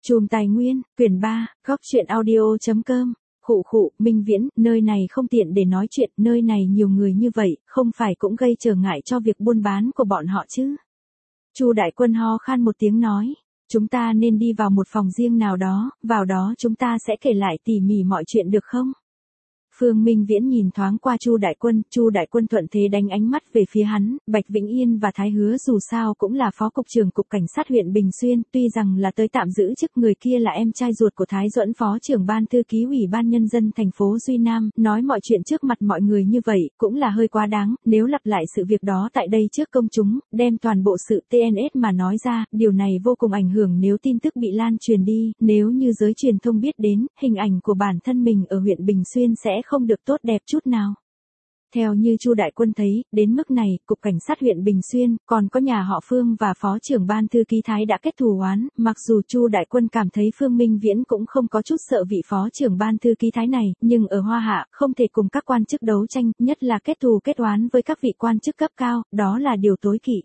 Chùm Tài Nguyên, quyển 3, góc truyện audio.com. Khụ, Minh Viễn, nơi này không tiện để nói chuyện, nơi này nhiều người như vậy, không phải cũng gây trở ngại cho việc buôn bán của bọn họ chứ. Chu Đại Quân ho khan một tiếng nói, chúng ta nên đi vào một phòng riêng nào đó, vào đó chúng ta sẽ kể lại tỉ mỉ mọi chuyện được không? Phương Minh Viễn nhìn thoáng qua Chu Đại Quân thuận thế đánh ánh mắt về phía hắn, Bạch Vĩnh Yên và Thái Hứa dù sao cũng là phó cục trưởng cục cảnh sát huyện Bình Xuyên, tuy rằng là tới tạm giữ chức, người kia là em trai ruột của Thái Duẫn, phó trưởng ban thư ký ủy ban nhân dân thành phố Duy Nam, nói mọi chuyện trước mặt mọi người như vậy, cũng là hơi quá đáng, nếu lặp lại sự việc đó tại đây trước công chúng, đem toàn bộ sự TNS mà nói ra, điều này vô cùng ảnh hưởng nếu tin tức bị lan truyền đi, nếu như giới truyền thông biết đến, hình ảnh của bản thân mình ở huyện Bình Xuyên sẽ không được tốt đẹp chút nào. Theo như Chu Đại Quân thấy, đến mức này, cục cảnh sát huyện Bình Xuyên, còn có nhà họ Phương và phó trưởng ban thư ký Thái đã kết thù oán, mặc dù Chu Đại Quân cảm thấy Phương Minh Viễn cũng không có chút sợ vị phó trưởng ban thư ký Thái này, nhưng ở Hoa Hạ, không thể cùng các quan chức đấu tranh, nhất là kết thù kết oán với các vị quan chức cấp cao, đó là điều tối kỵ.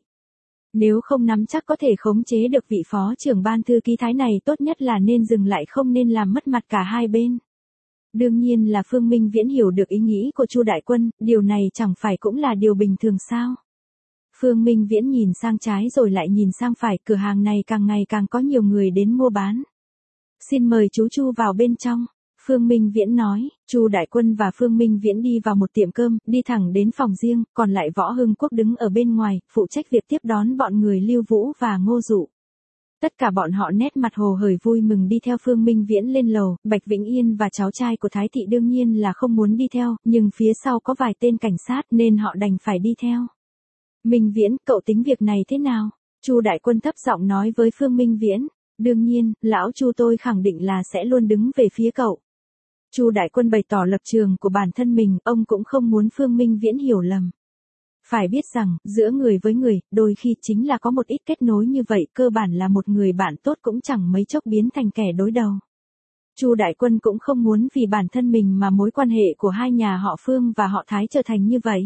Nếu không nắm chắc có thể khống chế được vị phó trưởng ban thư ký Thái này, tốt nhất là nên dừng lại, không nên làm mất mặt cả hai bên. Đương nhiên là Phương Minh Viễn hiểu được ý nghĩ của Chu Đại Quân, điều này chẳng phải cũng là điều bình thường sao? Phương Minh Viễn nhìn sang trái rồi lại nhìn sang phải, cửa hàng này càng ngày càng có nhiều người đến mua bán. Xin mời chú Chu vào bên trong, Phương Minh Viễn nói. Chu Đại Quân và Phương Minh Viễn đi vào một tiệm cơm, đi thẳng đến phòng riêng, còn lại Võ Hưng Quốc đứng ở bên ngoài, phụ trách việc tiếp đón bọn người Lưu Vũ và Ngô Dụ. Tất cả bọn họ nét mặt hồ hởi vui mừng đi theo Phương Minh Viễn lên lầu, Bạch Vĩnh Yên và cháu trai của Thái thị đương nhiên là không muốn đi theo, nhưng phía sau có vài tên cảnh sát nên họ đành phải đi theo. Minh Viễn, cậu tính việc này thế nào? Chu Đại Quân thấp giọng nói với Phương Minh Viễn, đương nhiên, lão Chu tôi khẳng định là sẽ luôn đứng về phía cậu. Chu Đại Quân bày tỏ lập trường của bản thân mình, ông cũng không muốn Phương Minh Viễn hiểu lầm. Phải biết rằng, giữa người với người, đôi khi chính là có một ít kết nối như vậy, cơ bản là một người bạn tốt cũng chẳng mấy chốc biến thành kẻ đối đầu. Chu Đại Quân cũng không muốn vì bản thân mình mà mối quan hệ của hai nhà họ Phương và họ Thái trở thành như vậy.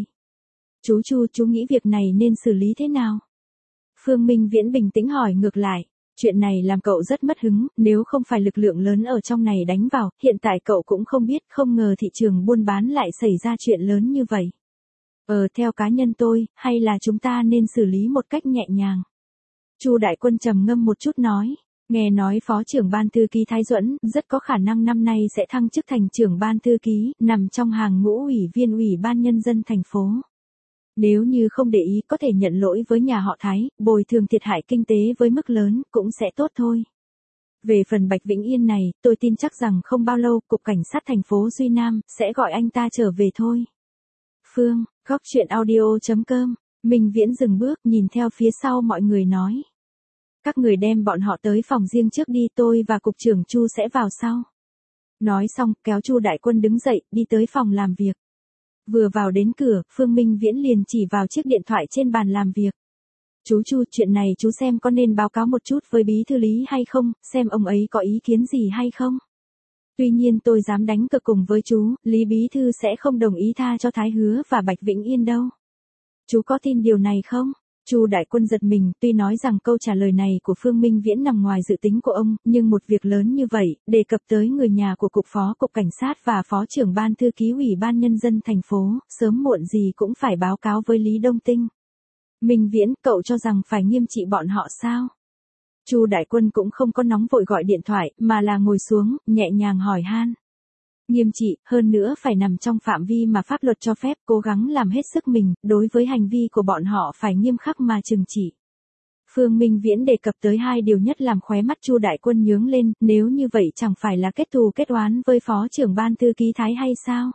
Chú nghĩ việc này nên xử lý thế nào? Phương Minh Viễn bình tĩnh hỏi ngược lại. Chuyện này làm cậu rất mất hứng, nếu không phải lực lượng lớn ở trong này đánh vào, hiện tại cậu cũng không biết, không ngờ thị trường buôn bán lại xảy ra chuyện lớn như vậy. Theo cá nhân tôi, hay là chúng ta nên xử lý một cách nhẹ nhàng. Chu Đại Quân trầm ngâm một chút nói, nghe nói phó trưởng ban thư ký Thái Duẫn rất có khả năng năm nay sẽ thăng chức thành trưởng ban thư ký, nằm trong hàng ngũ ủy viên ủy ban nhân dân thành phố. Nếu như không để ý có thể nhận lỗi với nhà họ Thái, bồi thường thiệt hại kinh tế với mức lớn, cũng sẽ tốt thôi. Về phần Bạch Vĩnh Yên này, tôi tin chắc rằng không bao lâu, cục cảnh sát thành phố Duy Nam sẽ gọi anh ta trở về thôi. Phương, góc truyện audio.com. Minh Viễn dừng bước, nhìn theo phía sau mọi người nói. Các người đem bọn họ tới phòng riêng trước đi, tôi và cục trưởng Chu sẽ vào sau. Nói xong, kéo Chu Đại Quân đứng dậy, đi tới phòng làm việc. Vừa vào đến cửa, Phương Minh Viễn liền chỉ vào chiếc điện thoại trên bàn làm việc. Chu, chuyện này chú xem có nên báo cáo một chút với bí thư Lý hay không, xem ông ấy có ý kiến gì hay không. Tuy nhiên tôi dám đánh cược cùng với chú, Lý bí thư sẽ không đồng ý tha cho Thái Hứa và Bạch Vĩnh Yên đâu. Chú có tin điều này không? Chu Đại Quân giật mình, tuy nói rằng câu trả lời này của Phương Minh Viễn nằm ngoài dự tính của ông, nhưng một việc lớn như vậy, đề cập tới người nhà của cục phó cục cảnh sát và phó trưởng ban thư ký ủy ban nhân dân thành phố, sớm muộn gì cũng phải báo cáo với Lý Đông Tinh. Minh Viễn, cậu cho rằng phải nghiêm trị bọn họ sao? Chu Đại Quân cũng không có nóng vội gọi điện thoại, mà là ngồi xuống, nhẹ nhàng hỏi han. Nghiêm trị, hơn nữa phải nằm trong phạm vi mà pháp luật cho phép, cố gắng làm hết sức mình, đối với hành vi của bọn họ phải nghiêm khắc mà trừng trị. Phương Minh Viễn đề cập tới hai điều nhất làm khóe mắt Chu Đại Quân nhướng lên, nếu như vậy chẳng phải là kết thù kết oán với phó trưởng ban thư ký Thái hay sao?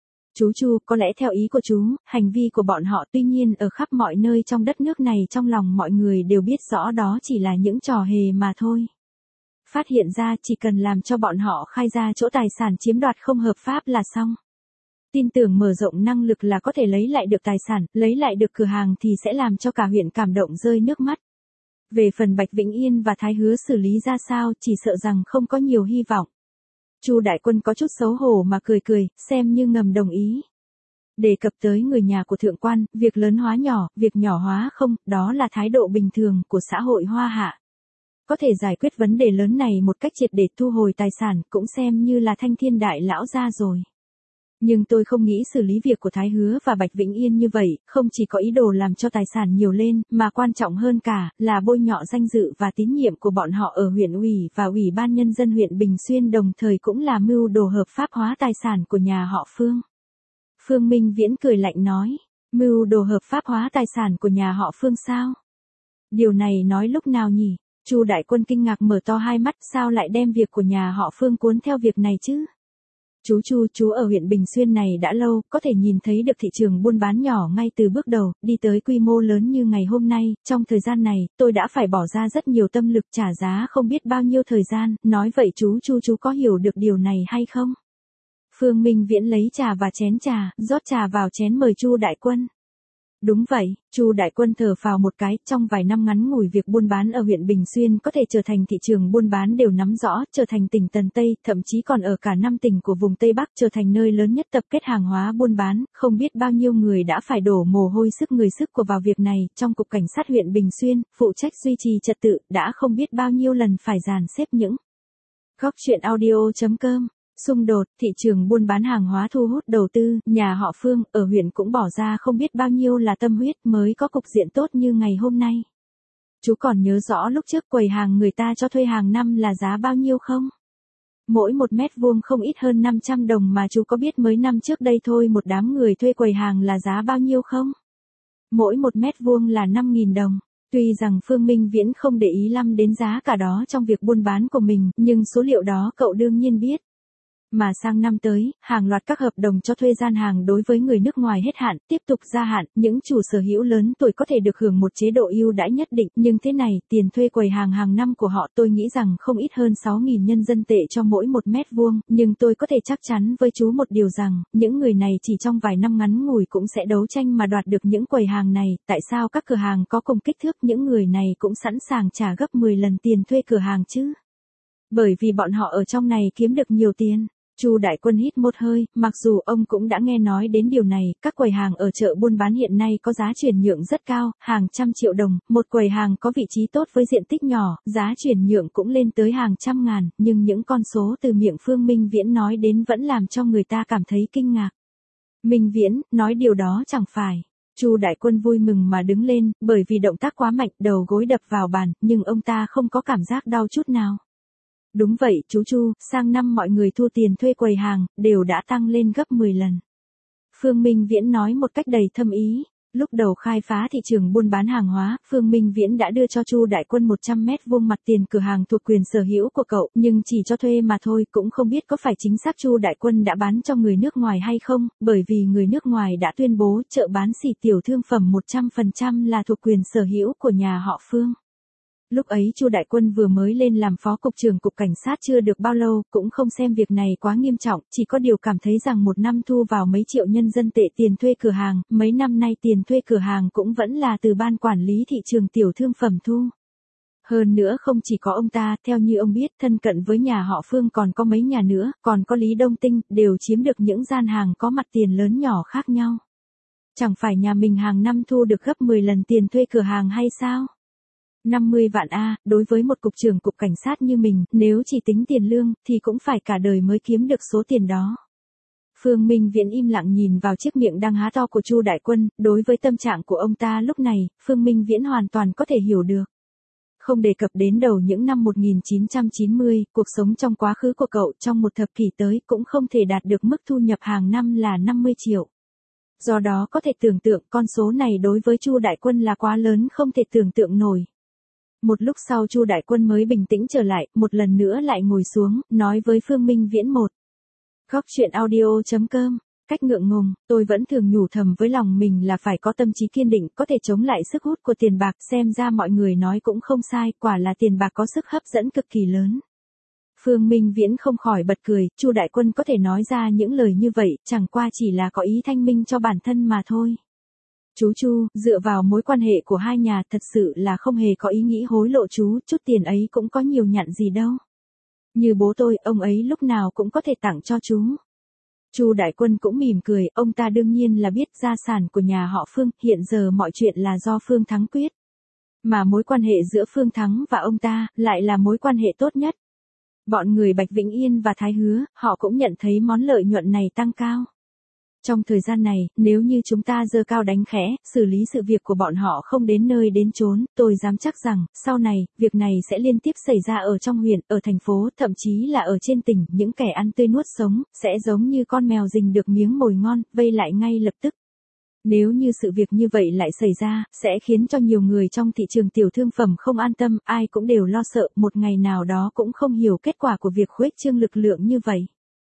Chu, có lẽ theo ý của chú, hành vi của bọn họ tuy nhiên ở khắp mọi nơi trong đất nước này trong lòng mọi người đều biết rõ đó chỉ là những trò hề mà thôi. Phát hiện ra chỉ cần làm cho bọn họ khai ra chỗ tài sản chiếm đoạt không hợp pháp là xong. Tin tưởng mở rộng năng lực là có thể lấy lại được tài sản, lấy lại được cửa hàng thì sẽ làm cho cả huyện cảm động rơi nước mắt. Về phần Bạch Vĩnh Yên và Thái Hứa xử lý ra sao chỉ sợ rằng không có nhiều hy vọng. Chu Đại Quân có chút xấu hổ mà cười, xem như ngầm đồng ý. Đề cập tới người nhà của thượng quan, việc lớn hóa nhỏ, việc nhỏ hóa không, đó là thái độ bình thường của xã hội Hoa Hạ. có thể giải quyết vấn đề lớn này một cách triệt để thu hồi tài sản, cũng xem như là thanh thiên đại lão gia rồi. Nhưng tôi không nghĩ xử lý việc của Thái Hứa và Bạch Vĩnh Yên như vậy, không chỉ có ý đồ làm cho tài sản nhiều lên, mà quan trọng hơn cả, là bôi nhọ danh dự và tín nhiệm của bọn họ ở huyện ủy và Ủy ban Nhân dân huyện Bình Xuyên, đồng thời cũng là mưu đồ hợp pháp hóa tài sản của nhà họ Phương. Phương Minh Viễn cười lạnh nói, mưu đồ hợp pháp hóa tài sản của nhà họ Phương sao? Điều này nói lúc nào nhỉ? Chu Đại Quân kinh ngạc mở to hai mắt, sao lại đem việc của nhà họ Phương cuốn theo việc này chứ? Chú ở huyện Bình Xuyên này đã lâu, có thể nhìn thấy được thị trường buôn bán nhỏ ngay từ bước đầu, đi tới quy mô lớn như ngày hôm nay, trong thời gian này, tôi đã phải bỏ ra rất nhiều tâm lực trả giá không biết bao nhiêu thời gian, nói vậy chú có hiểu được điều này hay không? Phương Minh Viễn lấy trà và chén trà, rót trà vào chén mời Chu Đại Quân. Đúng vậy, Chu Đại Quân thở phào một cái, trong vài năm ngắn ngủi việc buôn bán ở huyện Bình Xuyên có thể trở thành thị trường buôn bán đều nắm rõ, trở thành tỉnh Tần Tây, thậm chí còn ở cả 5 tỉnh của vùng Tây Bắc trở thành nơi lớn nhất tập kết hàng hóa buôn bán, không biết bao nhiêu người đã phải đổ mồ hôi sức người sức của vào việc này, trong cục cảnh sát huyện Bình Xuyên, phụ trách duy trì trật tự, đã không biết bao nhiêu lần phải dàn xếp những góc chuyện audio.com. Xung đột, thị trường buôn bán hàng hóa thu hút đầu tư, nhà họ Phương, ở huyện cũng bỏ ra không biết bao nhiêu là tâm huyết mới có cục diện tốt như ngày hôm nay. Chú còn nhớ rõ lúc trước quầy hàng người ta cho thuê hàng năm là giá bao nhiêu không? Mỗi 1 mét vuông không ít hơn 500 đồng mà chú có biết mới năm trước đây thôi một đám người thuê quầy hàng là giá bao nhiêu không? Mỗi 1 mét vuông là 5.000 đồng. Tuy rằng Phương Minh Viễn không để ý lắm đến giá cả đó trong việc buôn bán của mình, nhưng số liệu đó cậu đương nhiên biết. Mà sang năm tới, hàng loạt các hợp đồng cho thuê gian hàng đối với người nước ngoài hết hạn, tiếp tục gia hạn, những chủ sở hữu lớn tuổi có thể được hưởng một chế độ ưu đãi nhất định, nhưng thế này, tiền thuê quầy hàng hàng năm của họ tôi nghĩ rằng không ít hơn 6.000 nhân dân tệ cho mỗi 1 mét vuông, nhưng tôi có thể chắc chắn với chú một điều rằng, những người này chỉ trong vài năm ngắn ngủi cũng sẽ đấu tranh mà đoạt được những quầy hàng này, tại sao các cửa hàng có cùng kích thước những người này cũng sẵn sàng trả gấp 10 lần tiền thuê cửa hàng chứ? Bởi vì bọn họ ở trong này kiếm được nhiều tiền. Chu Đại Quân hít một hơi, mặc dù ông cũng đã nghe nói đến điều này, các quầy hàng ở chợ buôn bán hiện nay có giá chuyển nhượng rất cao, hàng trăm triệu đồng, một quầy hàng có vị trí tốt với diện tích nhỏ, giá chuyển nhượng cũng lên tới hàng trăm ngàn, nhưng những con số từ miệng Phương Minh Viễn nói đến vẫn làm cho người ta cảm thấy kinh ngạc. Minh Viễn, nói điều đó chẳng phải. Chu Đại Quân vui mừng mà đứng lên, bởi vì động tác quá mạnh, đầu gối đập vào bàn, nhưng ông ta không có cảm giác đau chút nào. Đúng vậy, chú Chu, sang năm mọi người thu tiền thuê quầy hàng, đều đã tăng lên gấp 10 lần. Phương Minh Viễn nói một cách đầy thâm ý. Lúc đầu khai phá thị trường buôn bán hàng hóa, Phương Minh Viễn đã đưa cho Chu Đại Quân 100 mét vuông mặt tiền cửa hàng thuộc quyền sở hữu của cậu, nhưng chỉ cho thuê mà thôi, cũng không biết có phải chính xác Chu Đại Quân đã bán cho người nước ngoài hay không, bởi vì người nước ngoài đã tuyên bố chợ bán xỉ tiểu thương phẩm 100% là thuộc quyền sở hữu của nhà họ Phương. Lúc ấy Chu Đại Quân vừa mới lên làm phó cục trưởng cục cảnh sát chưa được bao lâu, cũng không xem việc này quá nghiêm trọng, chỉ có điều cảm thấy rằng một năm thu vào mấy triệu nhân dân tệ tiền thuê cửa hàng, mấy năm nay tiền thuê cửa hàng cũng vẫn là từ ban quản lý thị trường tiểu thương phẩm thu. Hơn nữa không chỉ có ông ta, theo như ông biết, thân cận với nhà họ Phương còn có mấy nhà nữa, còn có Lý Đông Tinh, đều chiếm được những gian hàng có mặt tiền lớn nhỏ khác nhau. Chẳng phải nhà mình hàng năm thu được gấp 10 lần tiền thuê cửa hàng hay sao? 50 vạn A, đối với một cục trưởng cục cảnh sát như mình, nếu chỉ tính tiền lương, thì cũng phải cả đời mới kiếm được số tiền đó. Phương Minh Viễn im lặng nhìn vào chiếc miệng đang há to của Chu Đại Quân, đối với tâm trạng của ông ta lúc này, Phương Minh Viễn hoàn toàn có thể hiểu được. Không đề cập đến đầu những năm 1990, cuộc sống trong quá khứ của cậu trong một thập kỷ tới cũng không thể đạt được mức thu nhập hàng năm là 50 triệu. Do đó có thể tưởng tượng con số này đối với Chu Đại Quân là quá lớn không thể tưởng tượng nổi. Một lúc sau Chu Đại Quân mới bình tĩnh trở lại, một lần nữa lại ngồi xuống, nói với Phương Minh Viễn một. Góc chuyện audio.com, cách ngượng ngùng, tôi vẫn thường nhủ thầm với lòng mình là phải có tâm trí kiên định, có thể chống lại sức hút của tiền bạc, xem ra mọi người nói cũng không sai, quả là tiền bạc có sức hấp dẫn cực kỳ lớn. Phương Minh Viễn không khỏi bật cười, Chu Đại Quân có thể nói ra những lời như vậy, chẳng qua chỉ là có ý thanh minh cho bản thân mà thôi. Chú Chu, dựa vào mối quan hệ của hai nhà thật sự là không hề có ý nghĩ hối lộ chú, chút tiền ấy cũng có nhiều nhặn gì đâu. Như bố tôi, ông ấy lúc nào cũng có thể tặng cho chú. Chu Đại Quân cũng mỉm cười, ông ta đương nhiên là biết gia sản của nhà họ Phương, hiện giờ mọi chuyện là do Phương Thắng quyết. Mà mối quan hệ giữa Phương Thắng và ông ta lại là mối quan hệ tốt nhất. Bọn người Bạch Vĩnh Yên và Thái Hứa, họ cũng nhận thấy món lợi nhuận này tăng cao. Trong thời gian này, nếu như chúng ta giơ cao đánh khẽ, xử lý sự việc của bọn họ không đến nơi đến chốn, tôi dám chắc rằng, sau này, việc này sẽ liên tiếp xảy ra ở trong huyện, ở thành phố, thậm chí là ở trên tỉnh, những kẻ ăn tươi nuốt sống, sẽ giống như con mèo rình được miếng mồi ngon, vây lại ngay lập tức. Nếu như sự việc như vậy lại xảy ra, sẽ khiến cho nhiều người trong thị trường tiểu thương phẩm không an tâm, ai cũng đều lo sợ, một ngày nào đó cũng không hiểu kết quả của việc khuếch trương lực lượng như vậy.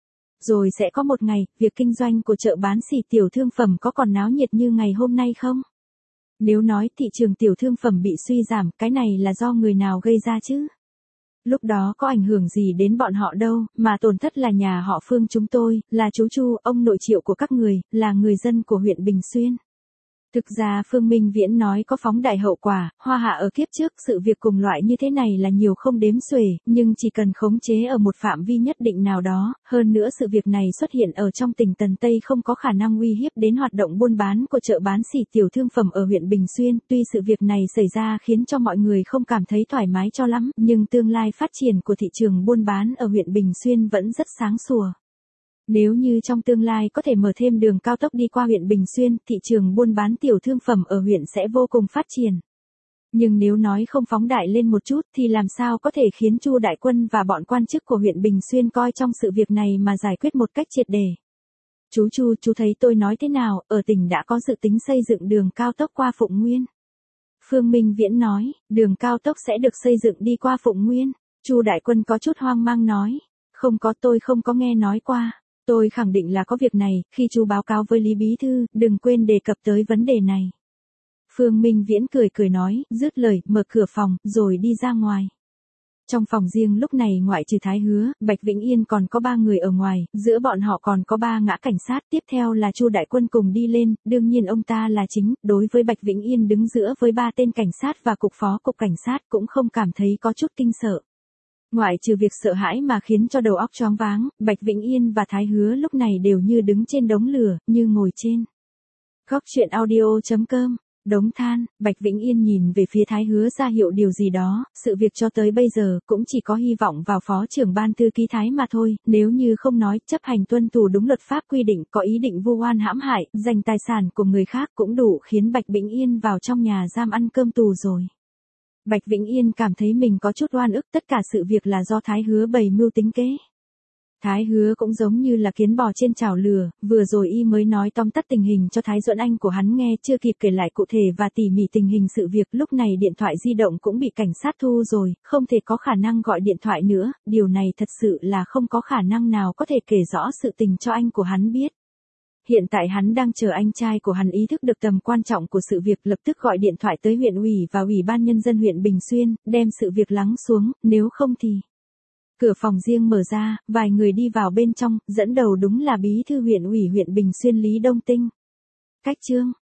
Rồi sẽ có một ngày, việc kinh doanh của chợ bán xỉ tiểu thương phẩm có còn náo nhiệt như ngày hôm nay không? Nếu nói thị trường tiểu thương phẩm bị suy giảm, cái này là do người nào gây ra chứ? Lúc đó có ảnh hưởng gì đến bọn họ đâu, mà tổn thất là nhà họ Phương chúng tôi, là chú Chu, ông nội Triệu của các người, là người dân của huyện Bình Xuyên. Thực ra Phương Minh Viễn nói có phóng đại hậu quả, Hoa Hạ ở kiếp trước sự việc cùng loại như thế này là nhiều không đếm xuể, nhưng chỉ cần khống chế ở một phạm vi nhất định nào đó, hơn nữa sự việc này xuất hiện ở trong tỉnh Tần Tây không có khả năng uy hiếp đến hoạt động buôn bán của chợ bán xỉ tiểu thương phẩm ở huyện Bình Xuyên, tuy sự việc này xảy ra khiến cho mọi người không cảm thấy thoải mái cho lắm, nhưng tương lai phát triển của thị trường buôn bán ở huyện Bình Xuyên vẫn rất sáng sủa. Nếu như trong tương lai có thể mở thêm đường cao tốc đi qua huyện Bình Xuyên, thị trường buôn bán tiểu thương phẩm ở huyện sẽ vô cùng phát triển. Nhưng nếu nói không phóng đại lên một chút thì làm sao có thể khiến Chu Đại Quân và bọn quan chức của huyện Bình Xuyên coi trong sự việc này mà giải quyết một cách triệt để. Chú Chu, chú thấy tôi nói thế nào, ở tỉnh đã có dự tính xây dựng đường cao tốc qua Phụng Nguyên. Phương Minh Viễn nói, đường cao tốc sẽ được xây dựng đi qua Phụng Nguyên. Chu Đại Quân có chút hoang mang nói, không có, tôi không có nghe nói qua. Tôi khẳng định là có việc này, khi chú báo cáo với Lý Bí Thư, đừng quên đề cập tới vấn đề này. Phương Minh Viễn cười cười nói, dứt lời, mở cửa phòng, rồi đi ra ngoài. Trong phòng riêng lúc này ngoại trừ Thái Hứa, Bạch Vĩnh Yên còn có 3 người ở ngoài, giữa bọn họ còn có 3 gã cảnh sát, tiếp theo là Chu Đại Quân cùng đi lên, đương nhiên ông ta là chính, đối với Bạch Vĩnh Yên đứng giữa với 3 tên cảnh sát và cục phó cục cảnh sát cũng không cảm thấy có chút kinh sợ. Ngoại trừ việc sợ hãi mà khiến cho đầu óc choáng váng, Bạch Vĩnh Yên và Thái Hứa lúc này đều như đứng trên đống lửa, như ngồi trên góc truyện audio.com. Đống than, Bạch Vĩnh Yên nhìn về phía Thái Hứa ra hiệu điều gì đó, sự việc cho tới bây giờ cũng chỉ có hy vọng vào phó trưởng ban thư ký Thái mà thôi, nếu như không nói chấp hành tuân thủ đúng luật pháp quy định có ý định vu oan hãm hại, giành tài sản của người khác cũng đủ khiến Bạch Vĩnh Yên vào trong nhà giam ăn cơm tù rồi. Bạch Vĩnh Yên cảm thấy mình có chút oan ức, tất cả sự việc là do Thái Hứa bày mưu tính kế. Thái Hứa cũng giống như là kiến bò trên chảo lửa, vừa rồi y mới nói tóm tắt tình hình cho Thái Duẫn Anh của hắn nghe, chưa kịp kể lại cụ thể và tỉ mỉ tình hình sự việc, lúc này điện thoại di động cũng bị cảnh sát thu rồi, không thể có khả năng gọi điện thoại nữa, điều này thật sự là không có khả năng nào có thể kể rõ sự tình cho anh của hắn biết. Hiện tại hắn đang chờ anh trai của hắn ý thức được tầm quan trọng của sự việc, lập tức gọi điện thoại tới huyện ủy và ủy ban nhân dân huyện Bình Xuyên, đem sự việc lắng xuống, nếu không thì... Cửa phòng riêng mở ra, vài người đi vào bên trong, dẫn đầu đúng là bí thư huyện ủy huyện Bình Xuyên Lý Đông Tinh. Cách chương